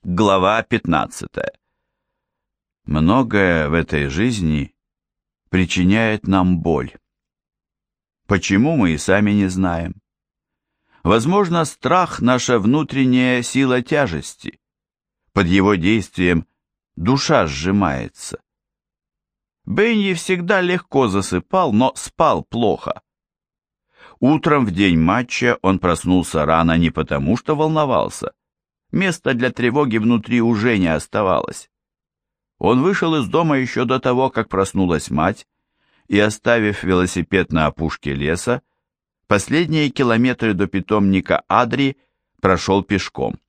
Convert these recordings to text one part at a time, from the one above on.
Глава 15. Многое в этой жизни причиняет нам боль. Почему, мы и сами не знаем. Возможно, страх – наша внутренняя сила тяжести. Под его действием душа сжимается. Бенни всегда легко засыпал, но спал плохо. Утром в день матча он проснулся рано не потому, что волновался. Места для тревоги внутри уже не оставалось. Он вышел из дома еще до того, как проснулась мать, и, оставив велосипед на опушке леса, последние километры до питомника Адри прошел пешком.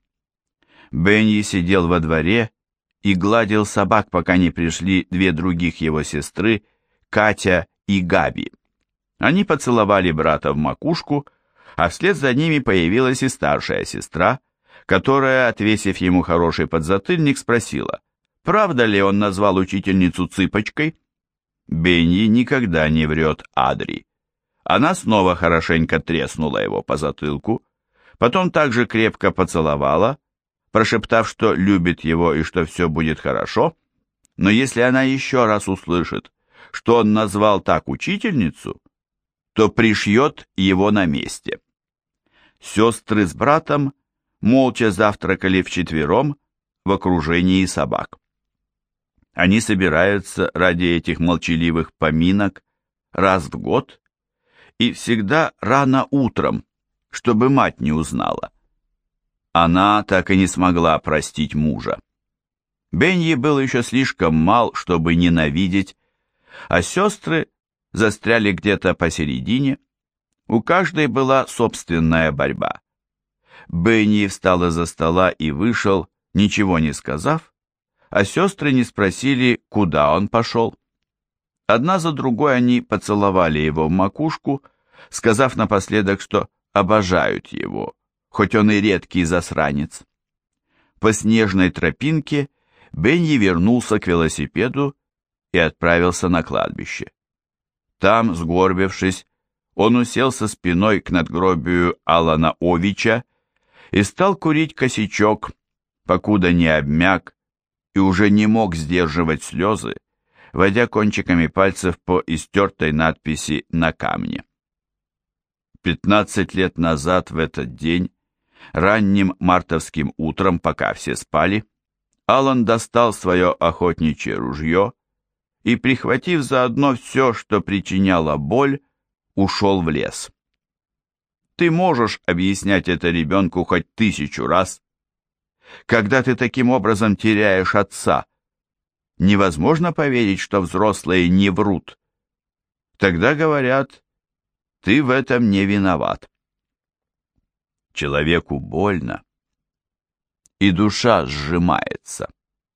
Бенни сидел во дворе и гладил собак, пока не пришли две других его сестры, Катя и Габи. Они поцеловали брата в макушку, а вслед за ними появилась и старшая сестра, которая, отвесив ему хороший подзатыльник, спросила, правда ли он назвал учительницу цыпочкой. Бенни никогда не врет Адри. Она снова хорошенько треснула его по затылку, потом также крепко поцеловала, прошептав, что любит его и что все будет хорошо, но если она еще раз услышит, что он назвал так учительницу, то пришьет его на месте. Сестры с братом молча завтракали вчетвером в окружении собак. Они собираются ради этих молчаливых поминок раз в год и всегда рано утром, чтобы мать не узнала. Она так и не смогла простить мужа. Бенни был еще слишком мал, чтобы ненавидеть, а сестры застряли где-то посередине. У каждой была собственная борьба. Бенни встал из-за стола и вышел, ничего не сказав, а сестры не спросили, куда он пошел. Одна за другой они поцеловали его в макушку, сказав напоследок, что обожают его, хоть он и редкий засранец. По снежной тропинке Бенни вернулся к велосипеду и отправился на кладбище. Там, сгорбившись, он уселся спиной к надгробию Алана Овича и стал курить косячок, покуда не обмяк и уже не мог сдерживать слезы, водя кончиками пальцев по истертой надписи на камне. 15 лет назад в этот день, ранним мартовским утром, пока все спали, Алан достал свое охотничье ружье и, прихватив заодно все, что причиняло боль, ушел в лес. Ты можешь объяснять это ребенку хоть 1000 раз. Когда ты таким образом теряешь отца, невозможно поверить, что взрослые не врут. Тогда говорят, ты в этом не виноват. Человеку больно, и душа сжимается.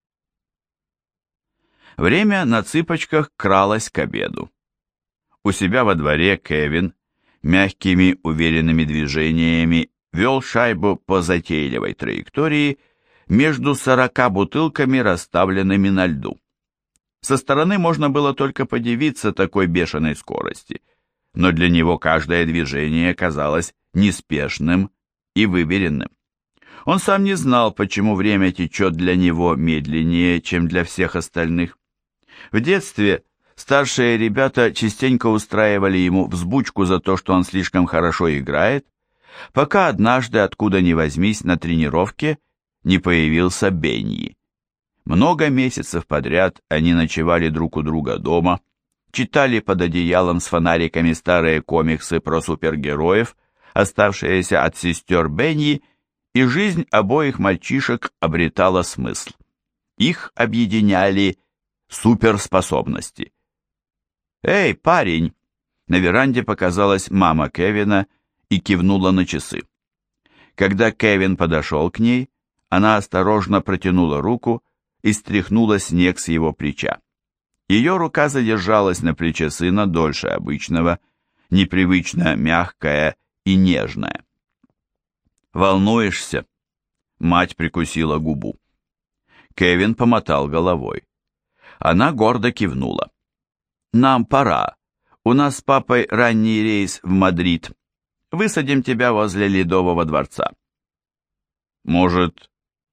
Время на цыпочках кралось к обеду. У себя во дворе Кевин мягкими уверенными движениями вел шайбу по затейливой траектории между 40 бутылками, расставленными на льду. Со стороны можно было только подивиться такой бешеной скорости, но для него каждое движение казалось неспешным и выверенным. Он сам не знал, почему время течет для него медленнее, чем для всех остальных. В детстве старшие ребята частенько устраивали ему взбучку за то, что он слишком хорошо играет, пока однажды, откуда ни возьмись, на тренировке не появился Бенни. Много месяцев подряд они ночевали друг у друга дома, читали под одеялом с фонариками старые комиксы про супергероев, оставшиеся от сестер Бенни, и жизнь обоих мальчишек обретала смысл. Их объединяли суперспособности. «Эй, парень!» На веранде показалась мама Кевина и кивнула на часы. Когда Кевин подошел к ней, она осторожно протянула руку и стряхнула снег с его плеча. Ее рука задержалась на плече сына дольше обычного, непривычно мягкая и нежная. «Волнуешься?» Мать прикусила губу. Кевин помотал головой. Она гордо кивнула. «Нам пора. У нас с папой ранний рейс в Мадрид. Высадим тебя возле Ледового дворца». «Может,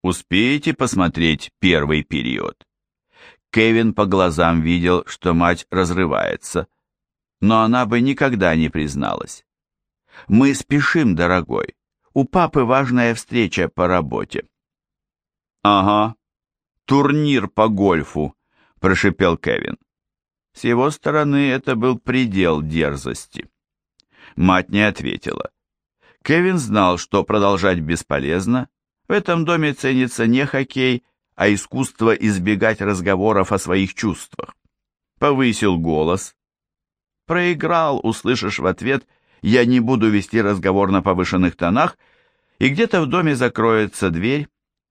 Успеете посмотреть первый период?» Кевин по глазам видел, что мать разрывается, но она бы никогда не призналась. «Мы спешим, дорогой. У папы важная встреча по работе». «Ага, турнир по гольфу», — прошипел Кевин. С его стороны это был предел дерзости. Мать не ответила. Кевин знал, что продолжать бесполезно. В этом доме ценится не хоккей, а искусство избегать разговоров о своих чувствах. Повысил голос. Проиграл, услышишь в ответ: «Я не буду вести разговор на повышенных тонах», и где-то в доме закроется дверь.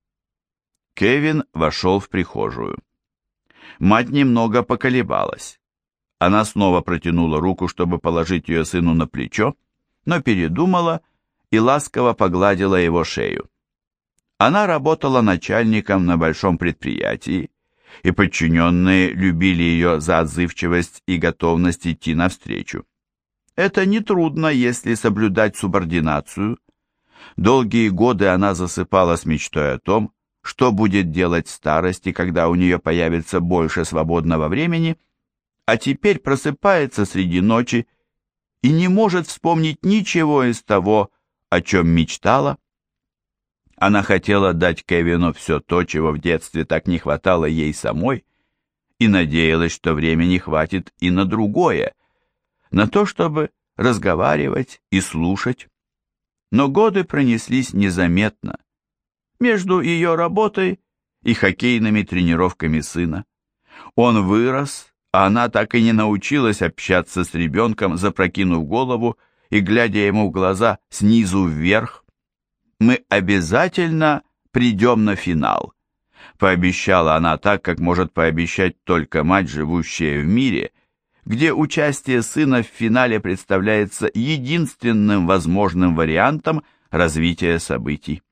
Кевин вошел в прихожую. Мать немного поколебалась. Она снова протянула руку, чтобы положить ее сыну на плечо, но передумала и ласково погладила его шею. Она работала начальником на большом предприятии, и подчиненные любили ее за отзывчивость и готовность идти навстречу. Это нетрудно, если соблюдать субординацию. Долгие годы она засыпала с мечтой о том, что будет делать в старости, когда у нее появится больше свободного времени, а теперь просыпается среди ночи и не может вспомнить ничего из того, о чем мечтала. Она хотела дать Кевину все то, чего в детстве так не хватало ей самой, и надеялась, что времени хватит и на другое, на то, чтобы разговаривать и слушать. Но годы пронеслись незаметно между ее работой и хоккейными тренировками сына. Он вырос, а она так и не научилась общаться с ребенком, запрокинув голову и глядя ему в глаза снизу вверх. «Мы обязательно придем на финал», — пообещала она так, как может пообещать только мать, живущая в мире, где участие сына в финале представляется единственным возможным вариантом развития событий.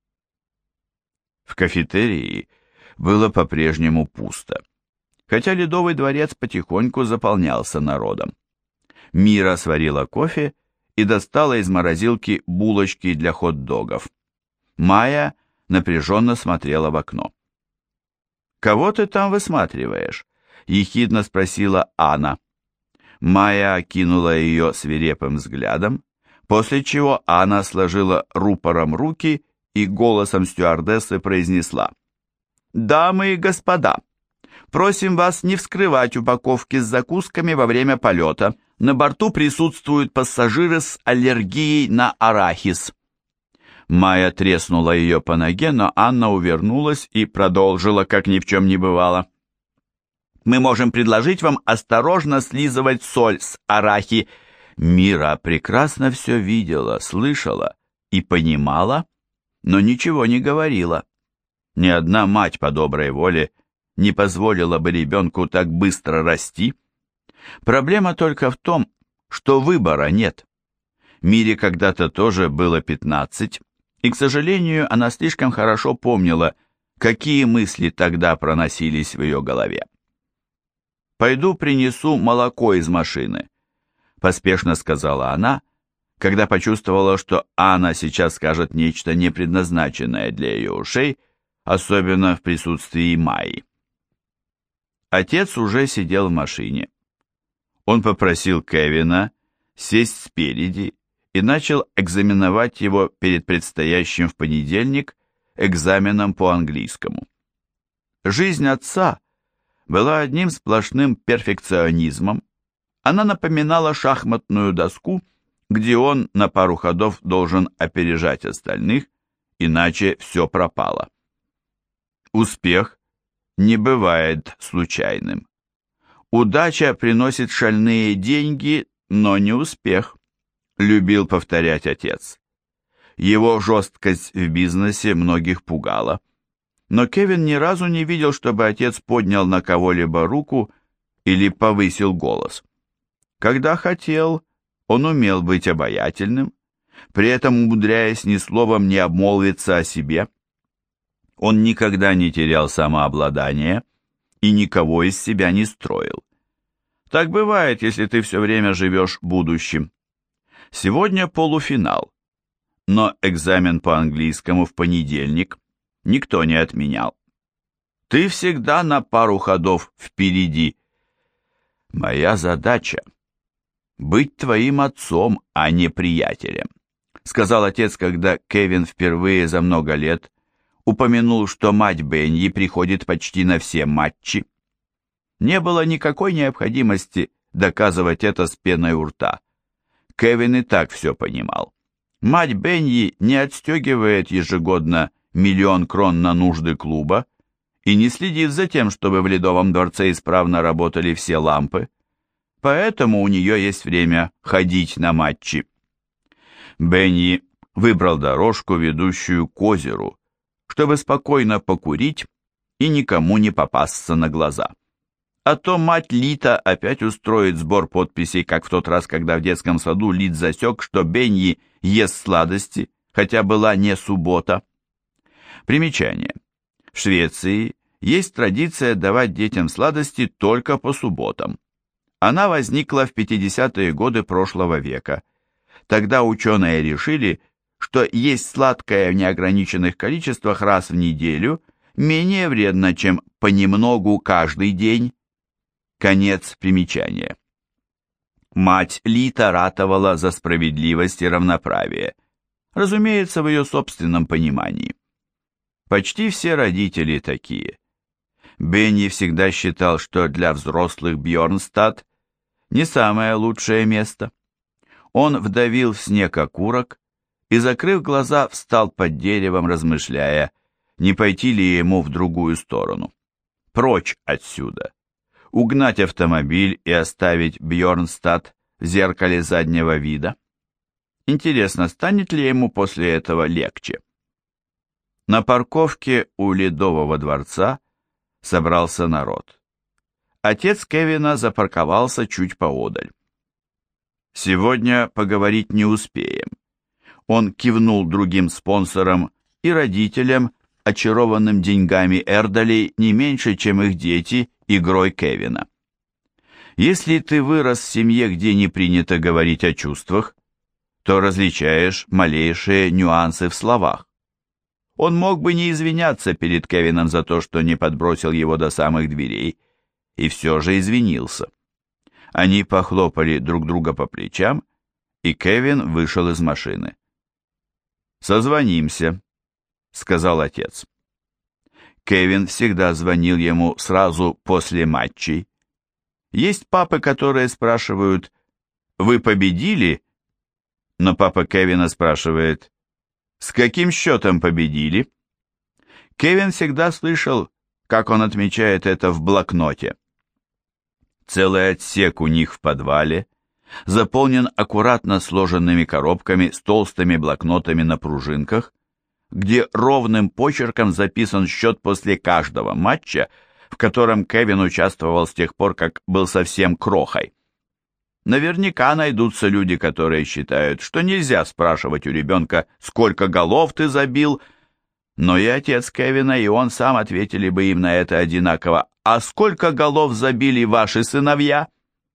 В кафетерии было по-прежнему пусто, хотя Ледовый дворец потихоньку заполнялся народом. Мира сварила кофе и достала из морозилки булочки для хот-догов. Майя напряженно смотрела в окно. «Кого ты там высматриваешь?» — ехидно спросила Анна. Майя окинула ее свирепым взглядом, после чего Анна сложила рупором руки и голосом стюардессы произнесла: «Дамы и господа, просим вас не вскрывать упаковки с закусками во время полета. На борту присутствуют пассажиры с аллергией на арахис». Майя треснула ее по ноге, но Анна увернулась и продолжила, как ни в чем не бывало. «Мы можем предложить вам осторожно слизывать соль с арахи». Мира прекрасно все видела, слышала и понимала, но ничего не говорила. Ни одна мать по доброй воле не позволила бы ребенку так быстро расти. Проблема только в том, что выбора нет. Мире когда-то тоже было 15, и, к сожалению, она слишком хорошо помнила, какие мысли тогда проносились в ее голове. «Пойду принесу молоко из машины», — поспешно сказала она, когда почувствовала, что Анна сейчас скажет нечто непредназначенное для ее ушей, особенно в присутствии Майи. Отец уже сидел в машине. Он попросил Кевина сесть спереди и начал экзаменовать его перед предстоящим в понедельник экзаменом по английскому. Жизнь отца была одним сплошным перфекционизмом. Она напоминала шахматную доску, где он на пару ходов должен опережать остальных, иначе все пропало. Успех не бывает случайным. Удача приносит шальные деньги, но не успех, любил повторять отец. Его жесткость в бизнесе многих пугала, но Кевин ни разу не видел, чтобы отец поднял на кого-либо руку или повысил голос. Когда хотел, он умел быть обаятельным, при этом умудряясь ни словом не обмолвиться о себе. Он никогда не терял самообладание и никого из себя не строил. Так бывает, если ты все время живешь будущим. Сегодня полуфинал, но экзамен по английскому в понедельник, никто не отменял. Ты всегда на пару ходов впереди. Моя задача — быть твоим отцом, а не приятелем, сказал отец, когда Кевин впервые за много лет упомянул, что мать Бенни приходит почти на все матчи. Не было никакой необходимости доказывать это с пеной у рта. Кевин и так все понимал. Мать Бенни не отстегивает ежегодно 1 000 000 крон на нужды клуба и не следит за тем, чтобы в Ледовом дворце исправно работали все лампы, поэтому у нее есть время ходить на матчи. Бенни выбрал дорожку, ведущую к озеру, чтобы спокойно покурить и никому не попасться на глаза. А то мать Лита опять устроит сбор подписей, как в тот раз, когда в детском саду Лит засек, что Бенни ест сладости, хотя была не суббота. Примечание. В Швеции есть традиция давать детям сладости только по субботам. Она возникла в 50-е годы прошлого века. Тогда ученые решили, что есть сладкое в неограниченных количествах раз в неделю менее вредно, чем понемногу каждый день. Конец примечания. Мать Лита ратовала за справедливость и равноправие, разумеется, в ее собственном понимании. Почти все родители такие. Бенни всегда считал, что для взрослых Бьорнстад не самое лучшее место. Он вдавил в снег окурок и, закрыв глаза, встал под деревом, размышляя, не пойти ли ему в другую сторону. Прочь отсюда. Угнать автомобиль и оставить Бьорнстад в зеркале заднего вида. Интересно, станет ли ему после этого легче? На парковке у Ледового дворца собрался народ. Отец Кевина запарковался чуть поодаль. «Сегодня поговорить не успеем». Он кивнул другим спонсорам и родителям, очарованным деньгами Эрдалей не меньше, чем их дети, игрой Кевина. Если ты вырос в семье, где не принято говорить о чувствах, то различаешь малейшие нюансы в словах. Он мог бы не извиняться перед Кевином за то, что не подбросил его до самых дверей, и все же извинился. Они похлопали друг друга по плечам, и Кевин вышел из машины. «Созвонимся», — сказал отец. Кевин всегда звонил ему сразу после матчей. Есть папы, которые спрашивают: «Вы победили?» Но папа Кевина спрашивает: «С каким счетом победили?» Кевин всегда слышал, как он отмечает это в блокноте. Целый отсек у них в подвале заполнен аккуратно сложенными коробками с толстыми блокнотами на пружинках, где ровным почерком записан счет после каждого матча, в котором Кевин участвовал с тех пор, как был совсем крохой. Наверняка найдутся люди, которые считают, что нельзя спрашивать у ребенка, сколько голов ты забил, но и отец Кевина, и он сам ответили бы им на это одинаково: «А сколько голов забили ваши сыновья?»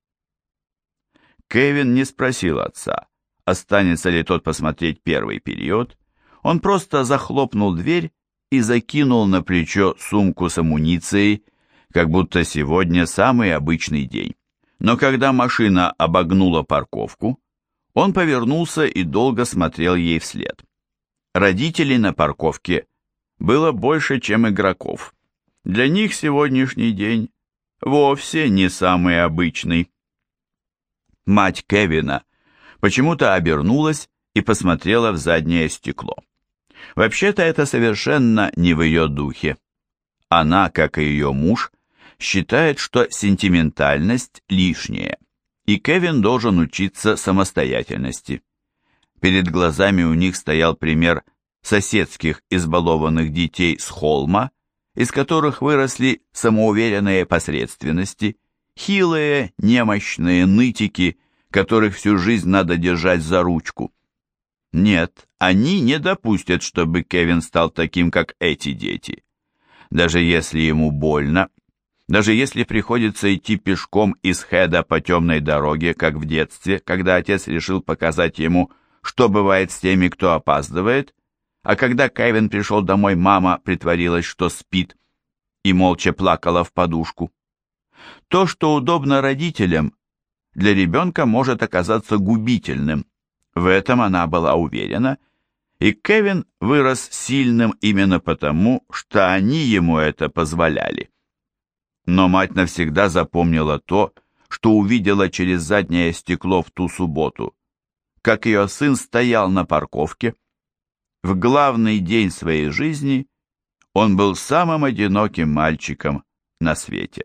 Кевин не спросил отца, останется ли тот посмотреть первый период. Он просто захлопнул дверь и закинул на плечо сумку с амуницией, как будто сегодня самый обычный день. Но когда машина обогнула парковку, он повернулся и долго смотрел ей вслед. Родителей на парковке было больше, чем игроков. Для них сегодняшний день вовсе не самый обычный. Мать Кевина почему-то обернулась и посмотрела в заднее стекло. Вообще-то это совершенно не в ее духе. Она, как и ее муж, считает, что сентиментальность лишняя, и Кевин должен учиться самостоятельности. Перед глазами у них стоял пример соседских избалованных детей с холма, из которых выросли самоуверенные посредственности, хилые, немощные нытики, которых всю жизнь надо держать за ручку. Нет, они не допустят, чтобы Кевин стал таким, как эти дети. Даже если ему больно, даже если приходится идти пешком из Хеда по темной дороге, как в детстве, когда отец решил показать ему, что бывает с теми, кто опаздывает, а когда Кевин пришел домой, мама притворилась, что спит, и молча плакала в подушку. То, что удобно родителям, для ребенка может оказаться губительным. В этом она была уверена, и Кевин вырос сильным именно потому, что они ему это позволяли. Но мать навсегда запомнила то, что увидела через заднее стекло в ту субботу, как ее сын стоял на парковке. В главный день своей жизни он был самым одиноким мальчиком на свете.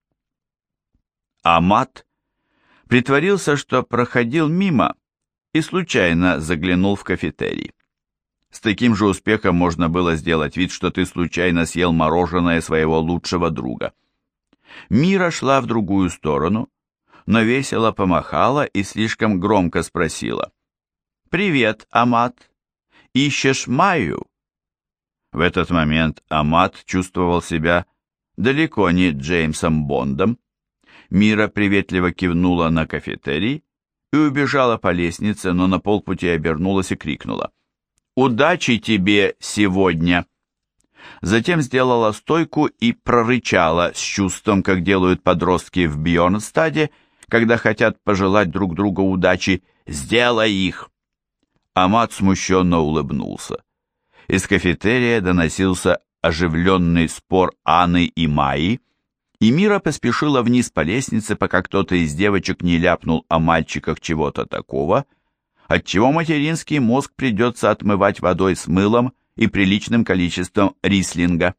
Амат притворился, что проходил мимо и случайно заглянул в кафетерий. С таким же успехом можно было сделать вид, что ты случайно съел мороженое своего лучшего друга. Мира шла в другую сторону, но весело помахала и слишком громко спросила: «Привет, Амат! Ищешь Майю?» В этот момент Амат чувствовал себя далеко не Джеймсом Бондом. Мира приветливо кивнула на кафетерий и убежала по лестнице, но на полпути обернулась и крикнула: «Удачи тебе сегодня!» Затем сделала стойку и прорычала с чувством, как делают подростки в Бьорнстаде, когда хотят пожелать друг другу удачи: «Сделай их!» Амат смущенно улыбнулся. Из кафетерия доносился оживленный спор Анны и Майи, и Мира поспешила вниз по лестнице, пока кто-то из девочек не ляпнул о мальчиках чего-то такого, отчего материнский мозг придется отмывать водой с мылом и приличным количеством рислинга.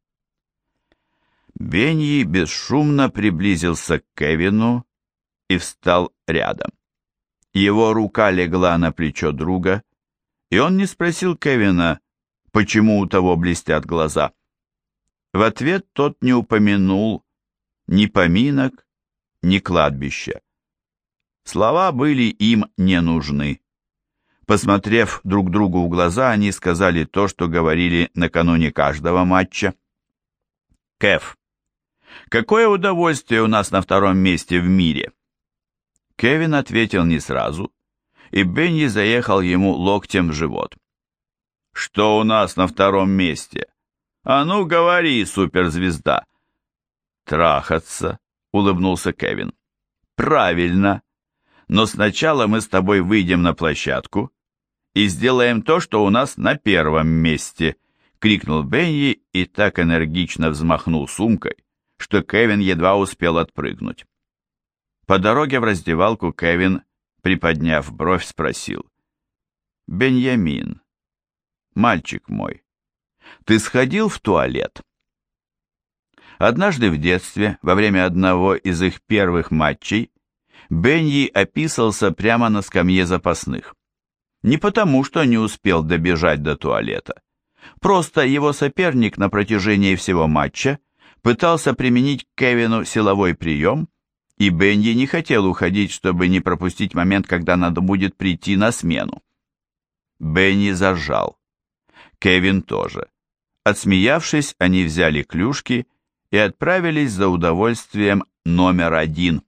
Беньи бесшумно приблизился к Кевину и встал рядом. Его рука легла на плечо друга, и он не спросил Кевина, почему у того блестят глаза. В ответ тот не упомянул ни поминок, ни кладбища. Слова были им не нужны. Посмотрев друг другу в глаза, они сказали то, что говорили накануне каждого матча. «Кев, какое удовольствие у нас на втором месте в мире!» Кевин ответил не сразу, и Бенни заехал ему локтем в живот. «Что у нас на втором месте? А ну говори, суперзвезда!» «Трахаться», — улыбнулся Кевин. «Правильно. Но сначала мы с тобой выйдем на площадку и сделаем то, что у нас на первом месте», — крикнул Бенни и так энергично взмахнул сумкой, что Кевин едва успел отпрыгнуть. По дороге в раздевалку Кевин, приподняв бровь, спросил: «Беньямин, мальчик мой, ты сходил в туалет?» Однажды в детстве, во время одного из их первых матчей, Беньи описался прямо на скамье запасных. Не потому, что не успел добежать до туалета. Просто его соперник на протяжении всего матча пытался применить к Кевину силовой прием, и Беньи не хотел уходить, чтобы не пропустить момент, когда надо будет прийти на смену. Бенни заржал. Кевин тоже. Отсмеявшись, они взяли клюшки и отправились за удовольствием номер 1.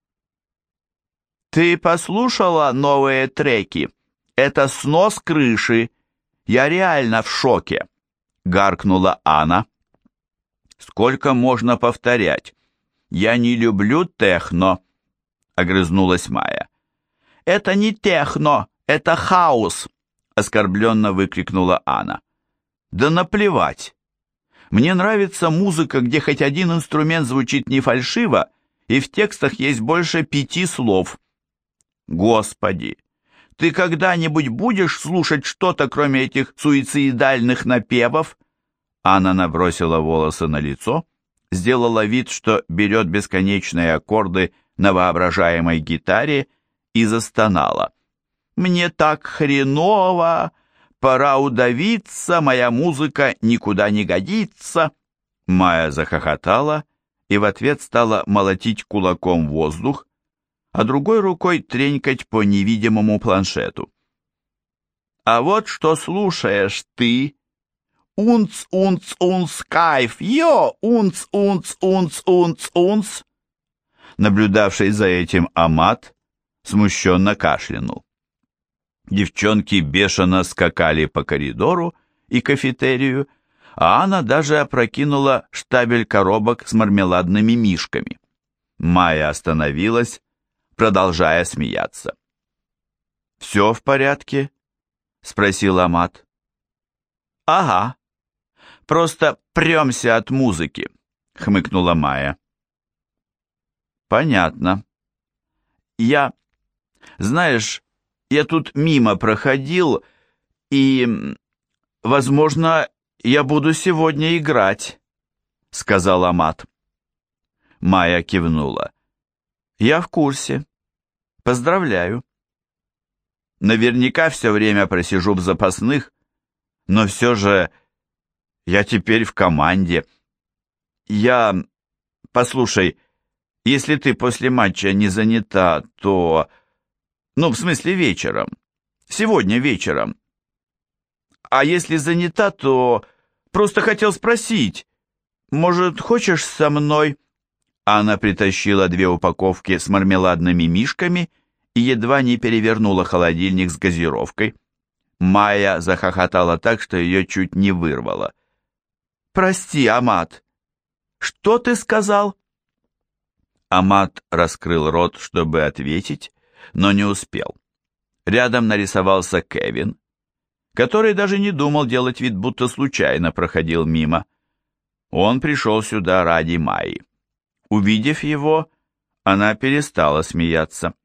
«Ты послушала новые треки? Это снос крыши. Я реально в шоке», — гаркнула Анна. «Сколько можно повторять? Я не люблю техно», — огрызнулась Майя. «Это не техно, это хаос», — оскорбленно выкрикнула Анна. «Да наплевать. Мне нравится музыка, где хоть один инструмент звучит не фальшиво, и в текстах есть больше 5 слов». «Господи, ты когда-нибудь будешь слушать что-то, кроме этих суицидальных напевов?» Анна набросила волосы на лицо, сделала вид, что берет бесконечные аккорды на воображаемой гитаре и застонала. «Мне так хреново! Пора удавиться, моя музыка никуда не годится!» Майя захохотала и в ответ стала молотить кулаком в воздух, а другой рукой тренькать по невидимому планшету. «А вот что слушаешь ты! Унц, унц, унц, кайф! Йо! Унц, унц, унц, унц, унц!» Наблюдавший за этим Амат смущенно кашлянул. Девчонки бешено скакали по коридору, и кафетерию, а Анна даже опрокинула штабель коробок с мармеладными мишками. Майя остановилась, продолжая смеяться. «Все в порядке?» — спросил Амат. «Ага, просто премся от музыки», — хмыкнула Майя. «Понятно. Знаешь, я тут мимо проходил, и, возможно, я буду сегодня играть», — сказал Амат. Майя кивнула. «Я в курсе. Поздравляю. Наверняка все время просижу в запасных, но все же я теперь в команде. Послушай, если ты после матча не занята, то... в смысле вечером. Сегодня вечером. А если занята, то... Просто хотел спросить, может, хочешь со мной?» Анна притащила 2 упаковки с мармеладными мишками и едва не перевернула холодильник с газировкой. Майя захохотала так, что ее чуть не вырвало. «Прости, Амат, что ты сказал?» Амат раскрыл рот, чтобы ответить, но не успел. Рядом нарисовался Кевин, который даже не думал делать вид, будто случайно проходил мимо. Он пришел сюда ради Майи. Увидев его, она перестала смеяться.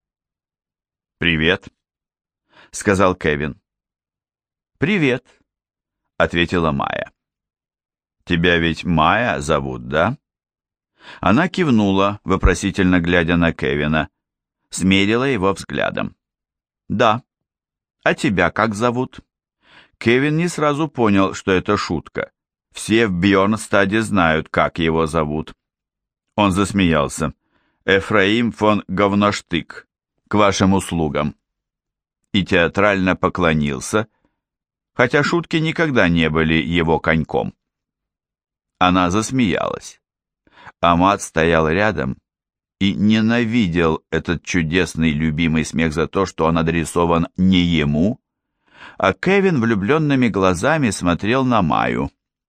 «Привет», — сказал Кевин. «Привет», — ответила Майя. «Тебя ведь Майя зовут, да?» Она кивнула, вопросительно глядя на Кевина, смерила его взглядом. «Да. А тебя как зовут?» Кевин не сразу понял, что это шутка. Все в Бьорнстаде знают, как его зовут. Он засмеялся. «Эфраим фон Говноштык, к вашим услугам». И театрально поклонился, хотя шутки никогда не были его коньком. Она засмеялась. Амат стоял рядом и ненавидел этот чудесный любимый смех за то, что он адресован не ему, а Кевин влюбленными глазами смотрел на Майю.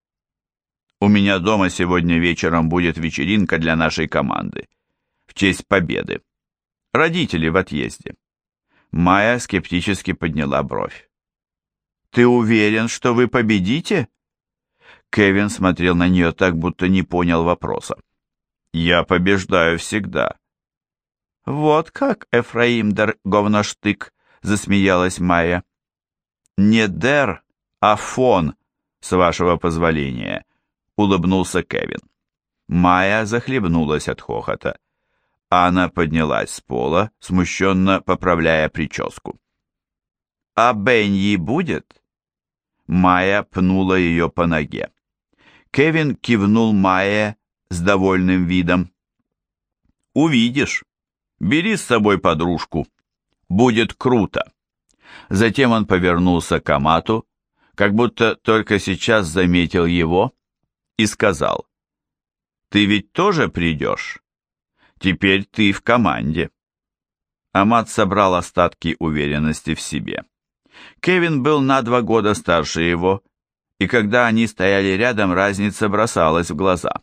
«У меня дома сегодня вечером будет вечеринка для нашей команды в честь победы. Родители в отъезде». Майя скептически подняла бровь. «Ты уверен, что вы победите?» Кевин смотрел на нее так, будто не понял вопроса. «Я побеждаю всегда». «Вот как, Эфраим дер Говноштык», — засмеялась Майя. «Не дер, а фон, с вашего позволения», — улыбнулся Кевин. Майя захлебнулась от хохота. Анна поднялась с пола, смущенно поправляя прическу. «А Беньи будет?» Майя пнула ее по ноге. Кевин кивнул Майе с довольным видом. «Увидишь. Бери с собой подружку. Будет круто». Затем он повернулся к Амату, как будто только сейчас заметил его, и сказал: «Ты ведь тоже придешь? Теперь ты в команде». Амат собрал остатки уверенности в себе. Кевин был на 2 года старше его, и когда они стояли рядом, разница бросалась в глаза.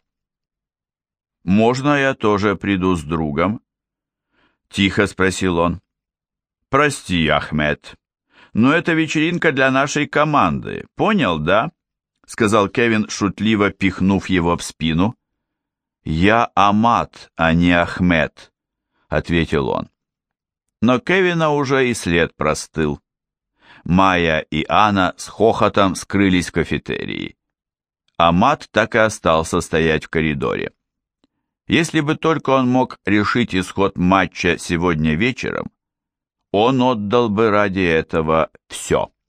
«Можно я тоже приду с другом?» — тихо спросил он. «Прости, Ахмед, но это вечеринка для нашей команды, понял, да?» — сказал Кевин, шутливо пихнув его в спину. «Я Амат, а не Ахмед», — ответил он. Но Кевина уже и след простыл. Майя и Анна с хохотом скрылись в кафетерии. Амат так и остался стоять в коридоре. Если бы только он мог решить исход матча сегодня вечером, он отдал бы ради этого все.